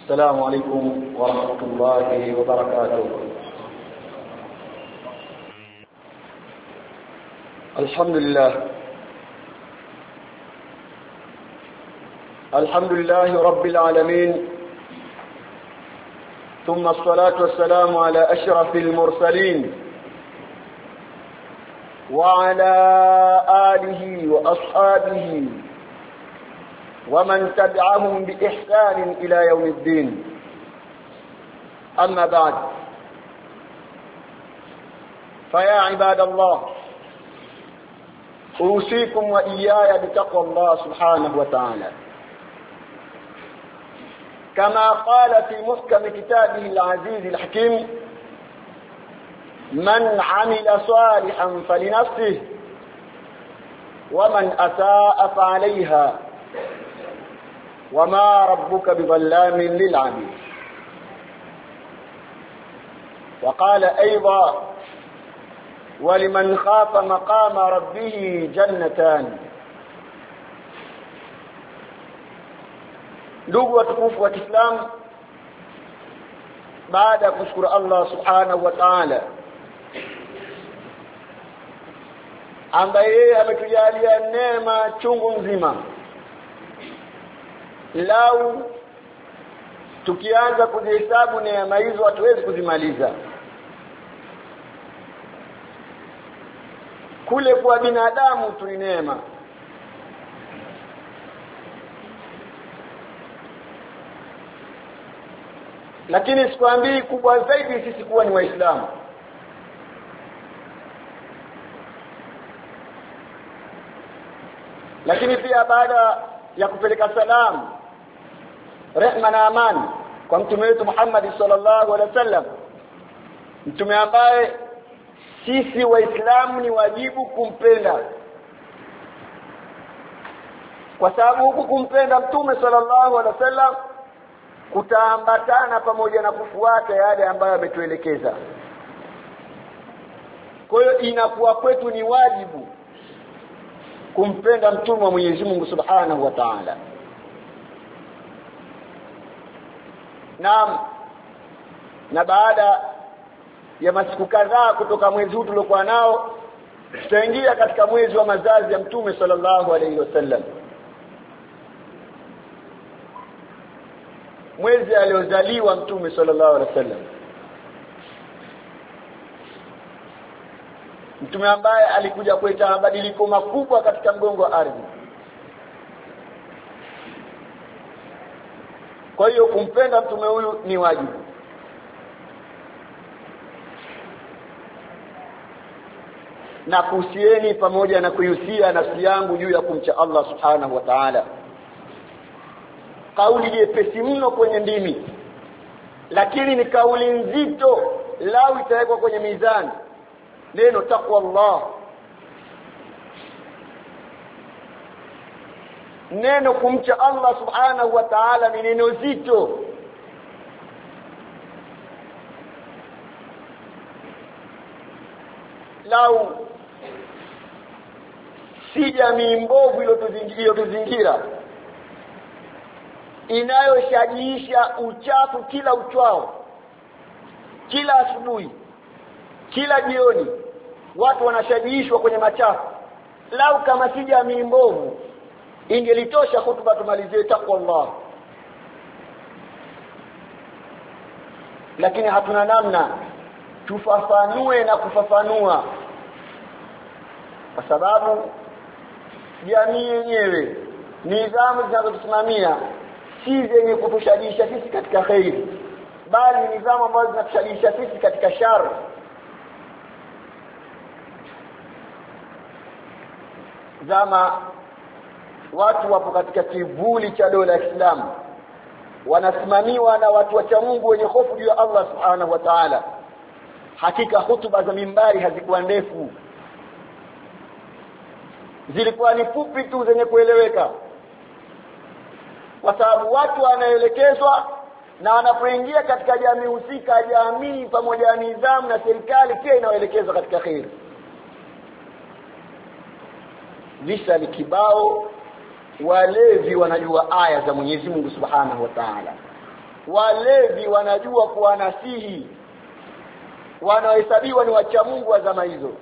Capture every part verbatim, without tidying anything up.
السلام عليكم ورحمة الله وبركاته. الحمد لله الحمد لله رب العالمين، ثم الصلاة والسلام على أشرف المرسلين وعلى آله وأصحابه ومن تبعهم بإحسان إلى يوم الدين. أما بعد، فيا عباد الله، أوصيكم وإياي بتقوى الله سبحانه وتعالى، كما قال في محكم كتابه العزيز الحكيم: من عمل صالحا فلنفسه ومن أساء فعليها وما ربك بظلام للعبيد. وقال أيضا: ولمن خاف مقام ربه جنتان. ndugu watukufu wa Kiislamu, baada ya kushukuru Allah subhanahu wa ta'ala ambaye yeye ametujalia neema chungu nzima, lau tukianza kuzihesabu neema hizo hatuwezi kuzimaliza. Kule kwa binadamu tu ni neema, lakini sikwambii kubwa zaidi sisi kuwa ni Waislamu. Lakini pia baada ya kupeleka salamu, rehma na amani kwa mtume wetu Muhammad sallallahu alaihi wasallam, mtume ambaye sisi Waislamu ni wajibu kumpenda, kwa sababu huku kumpenda mtume sallallahu alaihi wasallam kutaambatana pamoja na kufuata yale ambayo ametuelekeza. Kwa hiyo inakuwa kwetu ni wajibu kumpenda mtume wa Mwenyezi Mungu Subhanahu wa Ta'ala. Naam, na baada ya masiku kadhaa kutoka mwezi huu tuliokuwa nao, tutaingia katika mwezi wa mazazi ya mtume sallallahu alaihi wasallam, mwezi aliozaliwa mtume sallallahu alaihi wasallam, mtume ambaye alikuja kuleta mabadiliko makubwa katika mgongo wa ardhi. Kwa hiyo kumpenda mtume huyu ni wajibu. Na kuhusieni pamoja na kuhusia nafsi yangu juu ya kumcha Allah subhanahu wa ta'ala. Kauli nyepesi mno kwenye ndimi, lakini ni kauli nzito lau itawekwa kwenye mizani. Neno taqwa Allah, neno kumcha Allah subhanahu wa ta'ala ni neno zito. Lau si jamii mbovu iliyotuzingira inayoshajiisha uchafu kila uchwao, kila asubuhi, kila jioni watu wanashajiishwa kwenye machafu, lau kama si jamii mbovu ingelitosha hutuba tumalizie taqwa Allah. Lakini hatuna namna, tufafanue na kufafanua, kwa sababu jamii yenyewe, nidhamu zinazotusimamia si zenye kutushajisha sisi katika khairi, bali nidhamu ambazo zinatushajisha sisi katika shari. Zama watu wapo katika kivuli cha dola ya Kiislamu, wanasimamiwa na watu wa Mungu wenye hofu juu ya Allah subhanahu wa ta'ala. Hakika hutuba za mimbari hazikuwa ndefu, zilikuwa ni fupi tu zenye kueleweka, kwa sababu watu wanaelekezwa na wanapoingia katika jamii husika, jamii pamoja na nidhamu na serikali pia inawaelekeza katika khair. Visa ni kibao, walevi wanajua aya za Mwenyezi Mungu Subhanahu wa Ta'ala, walevi wanajua kuwanasihi wanaohesabiwa ni wacha Mungu wa zama hizo,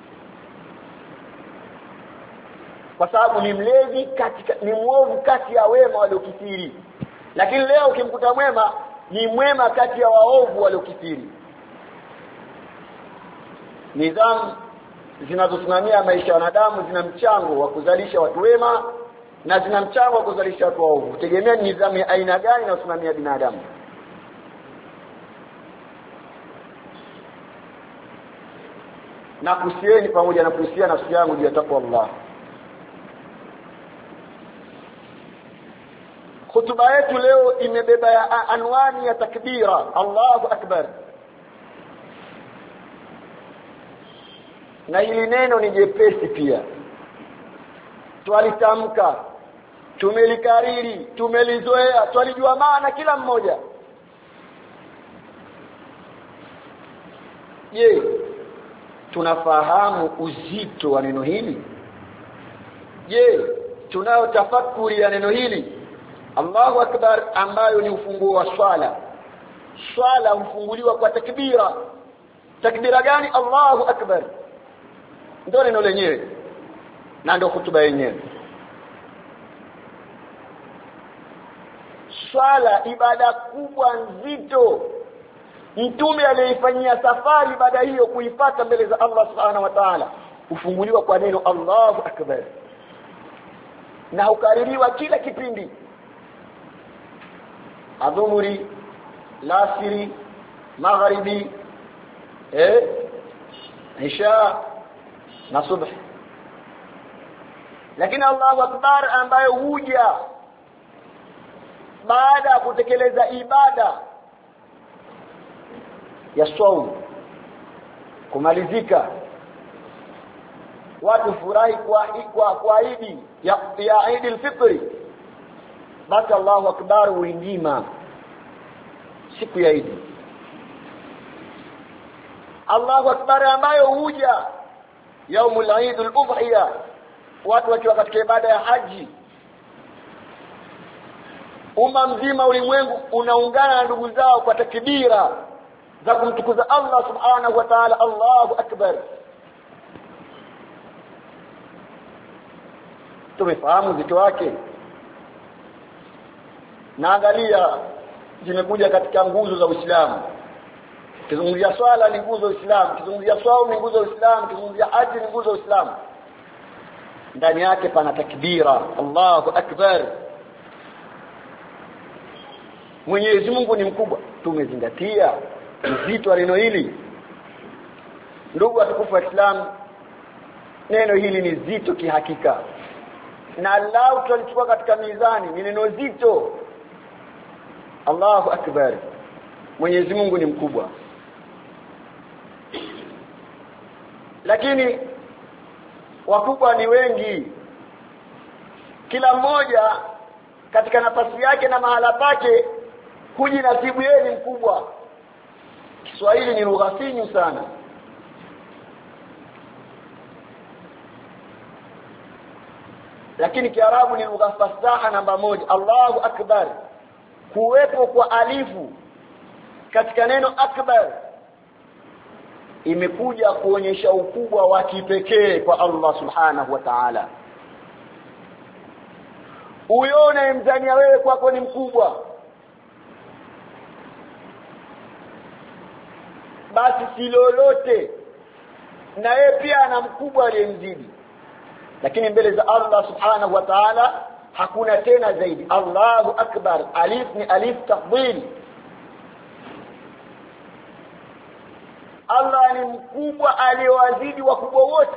kwa sababu ni mlevi katika ni muovu kati ya wema waliokithiri. Lakini leo ukimkuta mwema ni mwema kati ya waovu waliokithiri. Nidhamu zinazosimamia maisha ya wanadamu zina mchango wa kuzalisha watu wema na zina mchango wa kuzalisha watu waovu. Tegemea nidhamu ya aina gani inayosimamia binadamu. Na kusieni pamoja na kuhusia nafsi yangu juu ya takwa Allah. Hutuba yetu leo imebeba ya anwani ya takbira, Allahu Akbar. Na hili neno ni jepesi pia, twalitamka, tumelikariri, tumelizoea, twalijua maana kila mmoja. Je, tunafahamu uzito wa neno hili? Je, tunao tafakuri ya neno hili? Allahu Akbar ambayo ni ufunguo wa swala. Swala hufunguliwa kwa takbira. Takbira gani? Allahu Akbar. Ndio neno lenyewe na ndio hutuba yenyewe. Swala ibada kubwa nzito. Mtume aliyefanyia safari ibada hiyo kuipata mbele za Allah Subhanahu wa Ta'ala hufunguliwa kwa neno Allahu Akbar. Na hukaririwa kila kipindi. Adhuhuri, lasiri, magharibi, eh, isha na subh. Lakini Allahu Akbar ambayo huja baada ya kutekeleza ibada ya saum kumalizika, watu furahi kwa kwa kwa Eid ya, ya Eid al-Fitr, basi Allahu Akbar huindima siku ya Eid. Allahu Akbar ambayo huja yaumul Eid al-Udhiya, watu wakiwa katika ibada ya haji, umma mzima ulimwengu unaungana na ndugu zao kwa takbira za kumtukuza Allah Subhanahu wa Ta'ala. Allahu Akbar. Tumefahamu zito wake. Na angalia zimekuja katika nguzo za Uislamu. Kizungumzia swala ni nguzo ya Uislamu, kizungumzia swaumu ni nguzo ya Uislamu, kizungumzia haji ni nguzo ya Uislamu. Ndani yake pana takbira, Allahu Akbar. Mwenyezi Mungu ni mkubwa. Tumezingatia uzito wa neno hili. Ndugu watukufu wa Islam, neno hili ni zito kihakika. Na Allah tutalichukua katika mizani, ni neno zito. Allahu Akbar. Mwenyezi Mungu ni mkubwa. Lakini wakubwa ni wengi. Kila mmoja katika nafasi yake na mahala pake hujinasibu yeye ni mkubwa. Kiswahili ni lugha finyu sana. Lakini Kiarabu ni lugha fasaha namba moja. Allahu Akbar. Kuwepo kwa alifu katika neno akbar imekuja kuonyesha ukubwa wa kipekee kwa Allah Subhanahu wa Ta'ala. Uione mzania wewe kwako ni mkubwa, basi si lolote, na yeye pia ana mkubwa aliyemzidi. Lakini mbele za Allah Subhanahu wa Ta'ala hakuna tena zaidi. Allahu Akbar. Alif ni alif tafdhil. Allah ni mkubwa aliyowazidi wakubwa wote.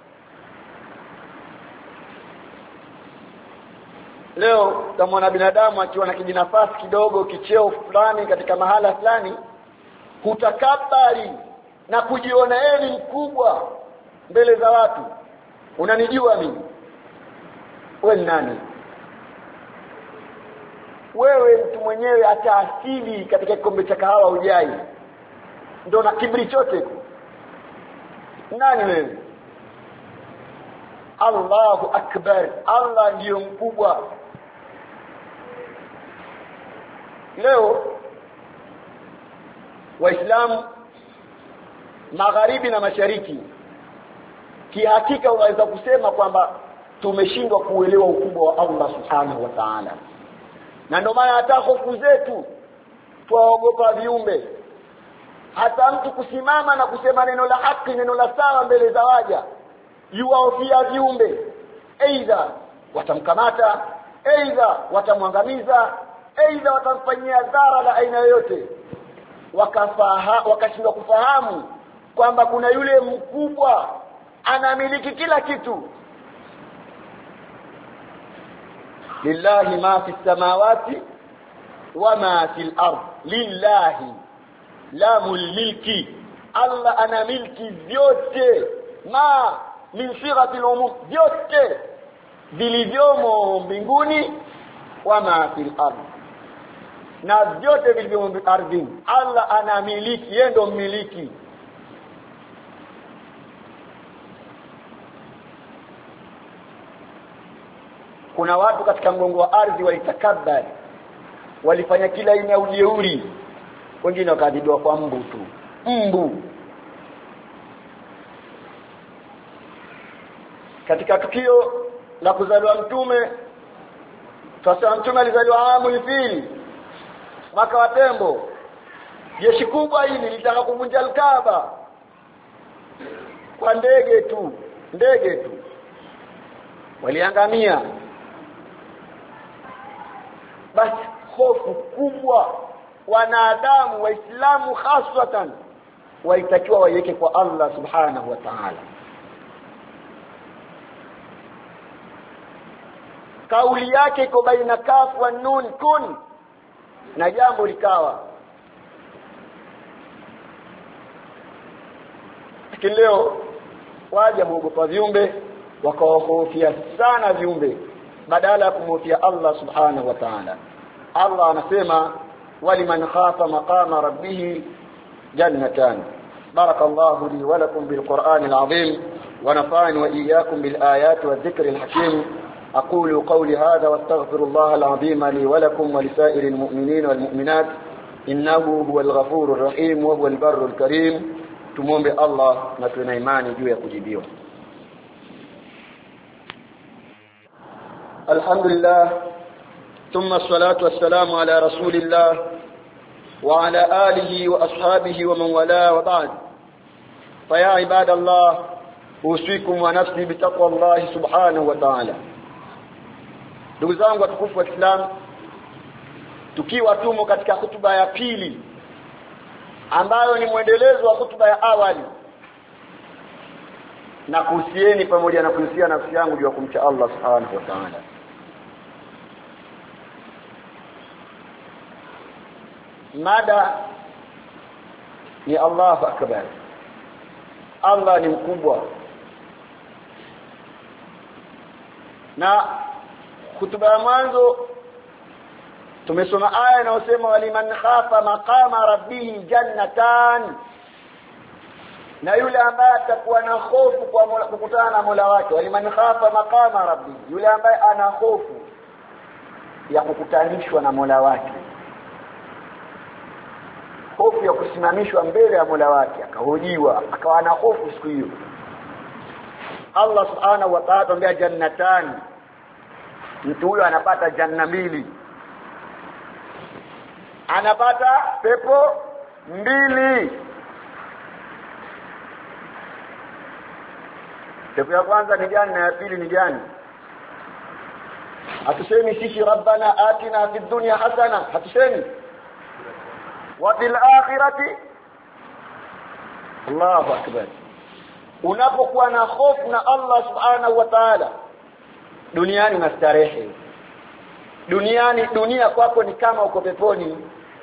Leo kama binadamu akiwa na kijinafasi kidogo, kicheo fulani katika mahala fulani, hutakabari na kujiona yeye ni mkubwa mbele za watu. Unanijua mimi? Wewe ni nani? Wewe mtu mwenyewe hata asili katika kikombe cha kahawa hujai, ndio na kiburi chote. Nani wewe? Allahu Akbar. Allah ndiyo mkubwa. Leo Waislamu magharibi na mashariki, kihakika unaweza kusema kwamba tumeshindwa kuelewa ukubwa wa Allah subhanahu wa ta'ala. Na ndio maana hata hofu zetu tuogopa viumbe. Hata mtu kusimama na kusema neno la haki, neno la sawa mbele za waja, yuwaofia viumbe, aidha watamkamata, aidha watamwangamiza, aidha watamfanyia dhara la aina yoyote. Wakafaha wakashindwa kufahamu kwamba kuna yule mkubwa anamiliki kila kitu. Lillahi ma fi samawati wa ma fil ard, lillahi lamul milki, Allah ana milki vyote, ma min sighati al-umum, vyote vilivyomo mbinguni, wa ma fil ard, na vyote vilivyomo ardhini. Allah ana miliki, yeye ndo mmiliki. Kuna watu katika mgongo wa ardhi walitakabari, walifanya kila aina ya ujeuri, wengine wakadhibiwa kwa mbu tu. Mbu. Katika tukio la kuzaliwa mtume, sasa mtume alizaliwa amul fil, mwaka wa tembo. Jeshi kubwa hili lilitaka kuvunja al-Kaaba kwa ndege tu, ndege tu. Waliangamia. Basi hofu kubwa wanadamu waislamu haswatan walitakiwa waiweke kwa Allah subhanahu wa ta'ala. Kauli yake iko baina kaf wa nun, kun, na jambo likawa. Lakini leo waja muogopa viumbe, wakawahofia sana viumbe badala ya kumhofia Allah subhanahu wa ta'ala. Allah anasema waliman khafa maqama rabbih jannatan. Barakallahu li wa lakum bil Qur'anil azim wa nafa'ani wa iyyakum bil ayati wadh-dhikril hakim. أقول قولي هذا واستغفر الله العظيم لي ولكم ولسائر المؤمنين والمؤمنات إنه هو الغفور الرحيم وهو البر الكريم. تمومbe Allah na tuna imani juu ya kujibiwa. Alhamdulillah, thumma salatu wassalamu ala rasulillah wa ala alihi wa ashabihi wa man wala, wa ba'd. Fa ya ibadallah, usikum wa nafsi bi taqwallahi subhanahu wa ta'ala. Ndugu zangu watukufu wa Islam, tukiwa tumo katika hutuba ya pili ambayo ni mwendelezo wa hutuba ya awali, na kuhusieni pamoja na kuhusia nafsi yangu juu ya kumcha Allah subhanahu wa ta'ala. Mada ni Allahu akbar. Allah ni mkubwa. Na hutuba ya mwanzo tumesoma aya inayosema waliman khafa maqama rabbih jannatan, na yule ambaye atakuwa na hofu kwa kukutana na Mola wake. Waliman khafa maqama rabbih, yule ambaye ana hofu ya kukutanishwa na Mola wake, hofu ya kusimamishwa mbele ya Mola wake, akahojiwa, akawa na hofu siku hiyo. Allah subhanahu wa ta'ala anambia jannatan, mtu huyo anapata janna mbili, anapata pepo mbili. Pepo ya kwanza ni gani na ya pili ni gani? Hatusemi sisi rabbana atina fid dunya hasana, hatusemi wa fil akhirati. Allahu akbar. Unapokuwa na hofu na Allah subhanahu wa ta'ala, duniani unastarehe. Duniani dunia kwako ni kama uko peponi,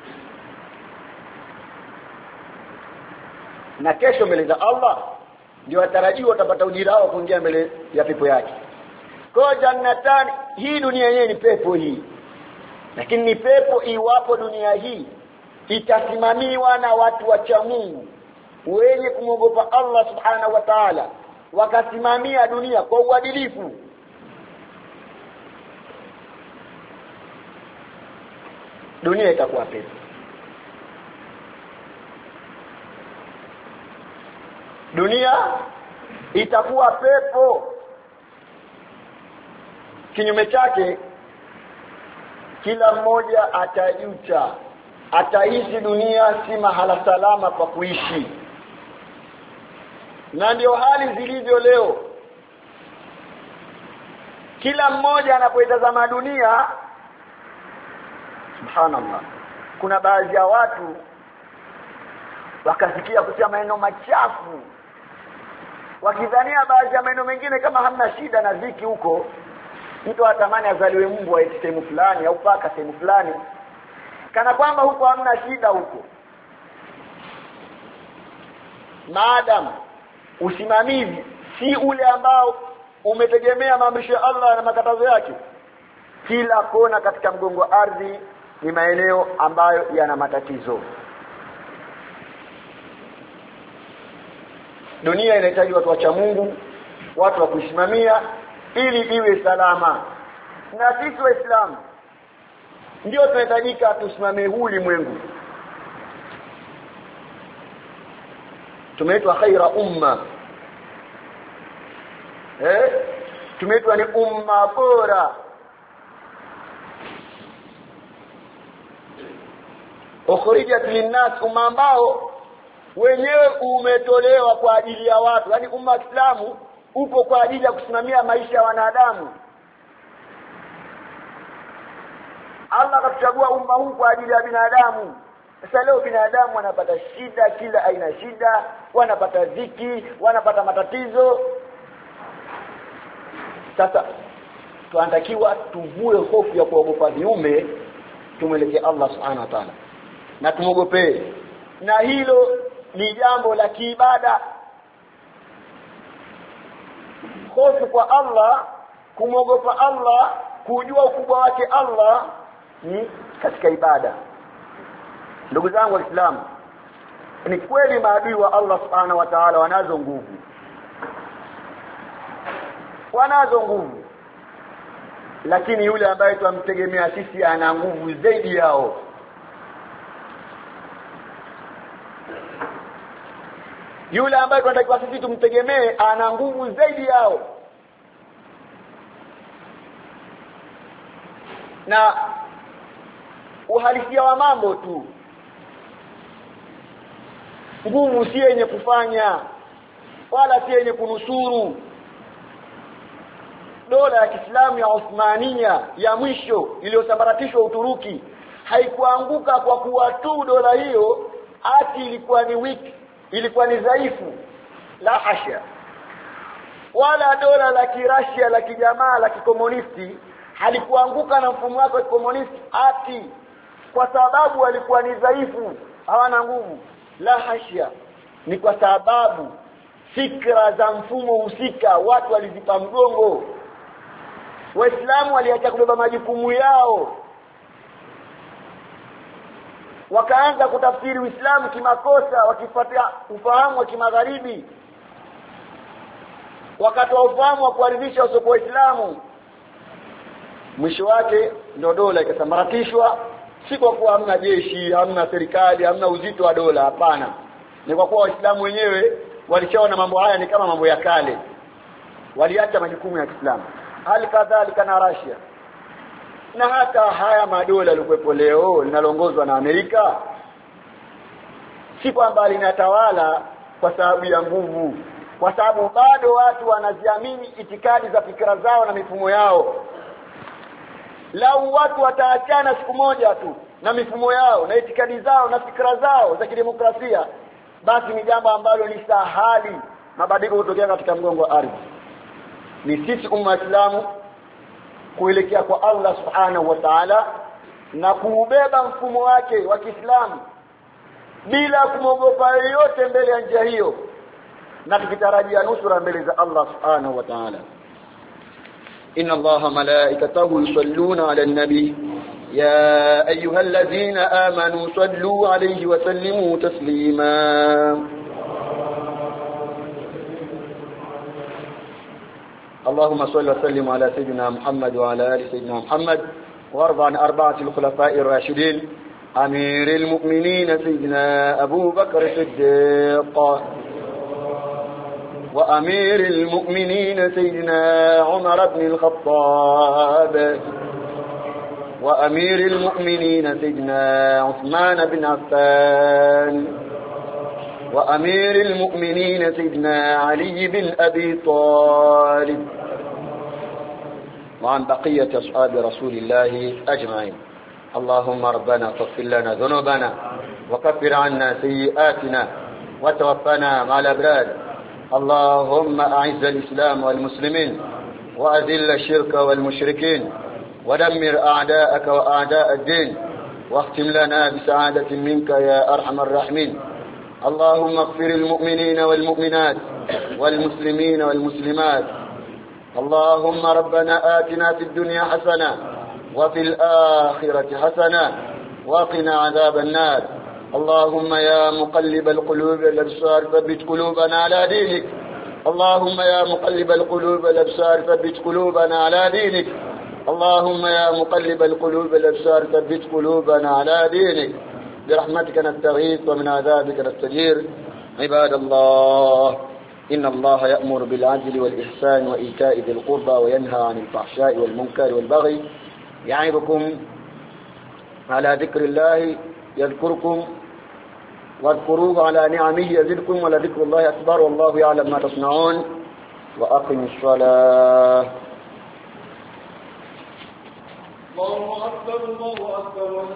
na kesho mbele za Allah ndio atarajiwa utapata ujira wako kuingia mbele ya pepo yake. Kwa jannatani, hii dunia yenyewe ni pepo hii, lakini ni pepo iwapo dunia hii itasimamiwa na watu wacha Mungu wenye kumwogopa Allah subhanahu wa ta'ala, wakasimamia dunia kwa uadilifu. Dunia itakuwa pepo. dunia itakuwa pepo. Kinyume chake, kila mmoja atajuta, ataishi dunia si mahala salama pa kuishi. Na ndio hali zilivyo leo. Kila mmoja anapoitazama dunia, subhanallah, kuna baadhi ya watu wakasikia kusema maneno machafu, wakidhania baadhi ya maneno mengine kama hamna shida na dhiki huko. Mtu atamani azaliwe Mungu wa sehemu fulani au paka sehemu fulani, kana kwamba huko hamna shida huko. Maadam usimamizi si ule ambao umetegemea maamrisho ya Allah na makatazo yake, kila kona katika mgongo ardhi ni maeneo ambayo yana matatizo. Dunia inahitaji watu wa Mungu, watu wa kusimamia ili iwe salama. Na sisi Waislamu ndio tunahitajika tusimamie huu ulimwengu. Tumeitwa khaira umma. Eh? Tumeitwa ni umma bora. Ukhrijat linnas, umma ambao wenyewe umetolewa kwa ajili ya watu. Yaani umma wa Islamu uko kwa ajili ya kusimamia maisha ya wanadamu. Allah akachagua umma huu kwa ajili ya binadamu. Sasa leo binadamu wanapata shida, kila aina shida, wanapata dhiki, wanapata matatizo. Sasa tunatakiwa tuvue hofu ya kuogopa viumbe, tumwelekee Allah subhanahu wa ta'ala na tumogopee. Na hilo ni jambo la kiibada. Hofu kwa Allah, kumogopa Allah, kujua ukubwa wake Allah ni katika ibada. Ndugu zangu Waislamu, ni kweli maadui wa Allah subhanahu wa ta'ala wanazo nguvu. Wanazo nguvu. Lakini yule ambaye tunamtegemea sisi ana nguvu zaidi yao. Yule ambaye tunatakiwa sisi tumtegemee ana nguvu zaidi yao. Na uhalisia wa mambo tu, nguvu si yenye kufanya wala si yenye kunusuru. Dola ya Kiislamu ya Uthmania ya mwisho iliyosambaratishwa Uturuki haikuanguka kwa kuwa tu dola hiyo ati ilikuwa ni weak, ilikuwa ni dhaifu. La hasha. Wala dola la Kirashia la kijamaa la kikomunisti halikuanguka na mfumo wake wa kikomunisti ati kwa sababu walikuwa ni dhaifu, hawana nguvu. La hasha. Ni kwa sababu fikra za mfumo husika watu walizipa mgongo. Waislamu waliacha kubeba majukumu yao, wakaanza kutafsiri Uislamu kimakosa, wakifuatia ufahamu wa kimagharibi, wakatoa ufahamu wa kuharibisha usopo wa Uislamu. Mwisho wake ndio dola ikasambaratishwa, si kwa kuwa hamna jeshi, hamna serikali, hamna uzito wa dola, hapana. Ni kwa kuwa Waislamu wenyewe walishaona mambo haya ni kama mambo ya kale, waliacha majukumu ya Kiislamu. Hali kadhalika na Russia. Na hata haya madola yalikuwepo leo linaloongozwa na Amerika, si kwamba linatawala kwa sababu ya nguvu, kwa sababu bado watu wanaziamini itikadi za fikra zao na mifumo yao. Lau watu wataachana siku moja tu na mifumo yao na itikadi zao na fikra zao za kidemokrasia, basi ni jambo ambalo ni sahali mabadiliko kutokea katika mgongo wa ardhi. Ni sisi umma Islamu kuelekea kwa Allah subhanahu wa ta'ala na kuubeba mfumo wake wa Kiislamu bila kumogopa yoyote mbele ya njia hiyo, na tukitarajia nusura mbele za Allah subhanahu wa ta'ala. Inna Allaha malaikatahu yusalluna 'alan nabi ya ayyuhalladhina amanu sallu 'alayhi wa sallimu taslima. اللهم صل وسلم على سيدنا محمد وعلى آل سيدنا محمد وارض عن أربعة الخلفاء الراشدين أمير المؤمنين سيدنا أبو بكر الصديق وأمير المؤمنين سيدنا عمر بن الخطاب وأمير المؤمنين سيدنا عثمان بن عفان وأمير المؤمنين سيدنا علي بن أبي طالب وعن بقية أصحاب رسول الله أجمعين. اللهم ربنا اغفر لنا ذنوبنا وكفر عنا سيئاتنا وتوفنا مع الأبرار. اللهم أعز الإسلام والمسلمين وأذل الشرك والمشركين ودمر أعداءك وأعداء الدين واختم لنا بسعادة منك يا أرحم الراحمين. اللهم اغفر المؤمنين والمؤمنات والمسلمين والمسلمات. اللهم ربنا آتنا في الدنيا حسنة وفي الآخرة حسنة وقنا عذاب النار. اللهم يا مقلب القلوب والأبصار ثبت قلوبنا على دينك. اللهم يا مقلب القلوب والأبصار ثبت قلوبنا على دينك. اللهم يا مقلب القلوب والأبصار ثبت قلوبنا على دينك. برحمتك نستغيث ومن عذابك نستجير. عباد الله، إن الله يأمر بالعدل والإحسان وإيتاء ذي القربى وينهى عن الفحشاء والمنكر والبغي يعظكم على ذكر الله يذكركم واذكروه على نعمه يزدكم ولذكر الله أكبر والله يعلم ما تصنعون. وأقم الصلاة. الله أكبر الله أكبر.